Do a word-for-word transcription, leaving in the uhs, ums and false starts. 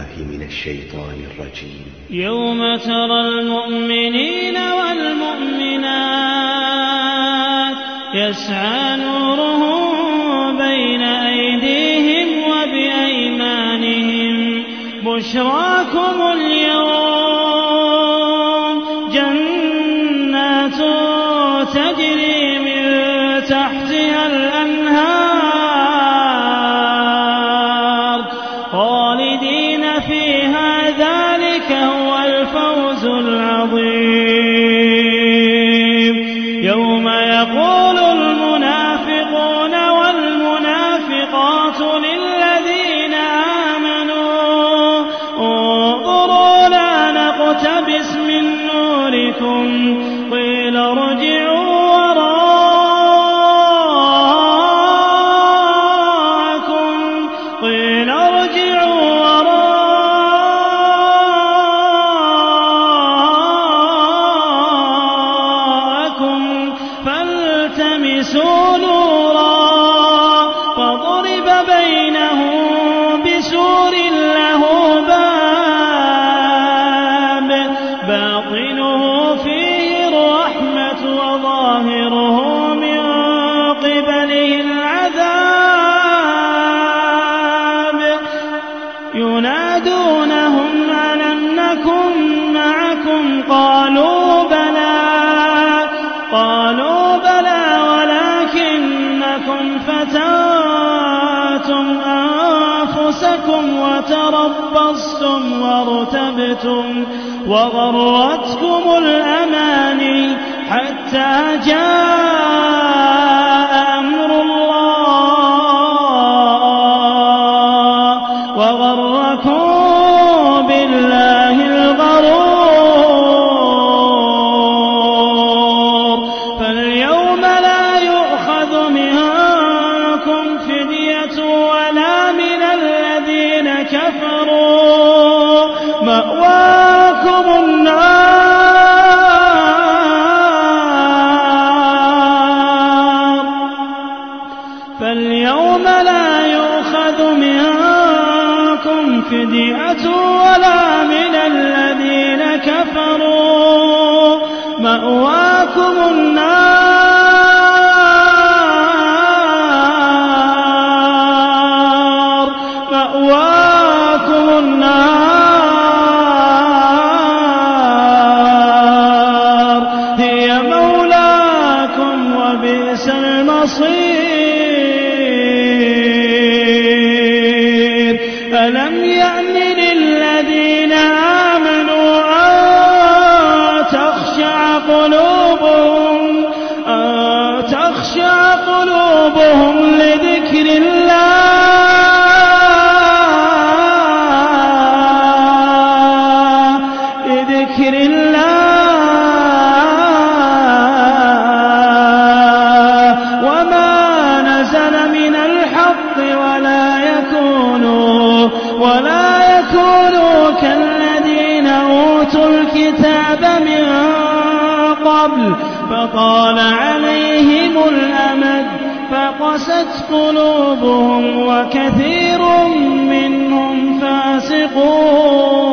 بالله من الشيطان الرجيم. يوم ترى المؤمنين والمؤمنات يسعى نورهم بين أيديهم وبأيمانهم بشراكم اليوم جنات تجري من تحتها الأنهار خالدين فيها ذلك هو الفوز العظيم. يوم يقول المنافقون والمنافقات للذين آمنوا انظروا لا نقتبس من نوركم قيل ارجعوا وراءكم قيل ارجعوا وراءكم فالتمسوا نورا فضرب بينهم بسور له باب باطنه فيه الرحمة وظاهره من قبله العذاب ينادونهم ألم نكن معكم قالوا بلى قالوا بلى ولكنكم فتنتم أنفسكم وتربصتم وارتبتم وغرتكم الأماني حتى جاء أمر الله وغركم بالله الغرور. فاليوم لا يؤخذ منكم فدية ولا من الذين كفروا مأواكم النار فاليوم لا يؤخذ منكم فدية ولا من الذين كفروا مأواكم النار مأواكم النار هي مولاكم وبئس المصير. ألم يأن للذين آمنوا أن تخشع قلوبهم أن تخشع قلوبهم لذكر الله لذكر الله وما نزل من الحق ولا يكونوا ولا يكونوا كالذين أوتوا الكتاب من قبل فطال عليهم الأمد فقست قلوبهم وكثير منهم فاسقون.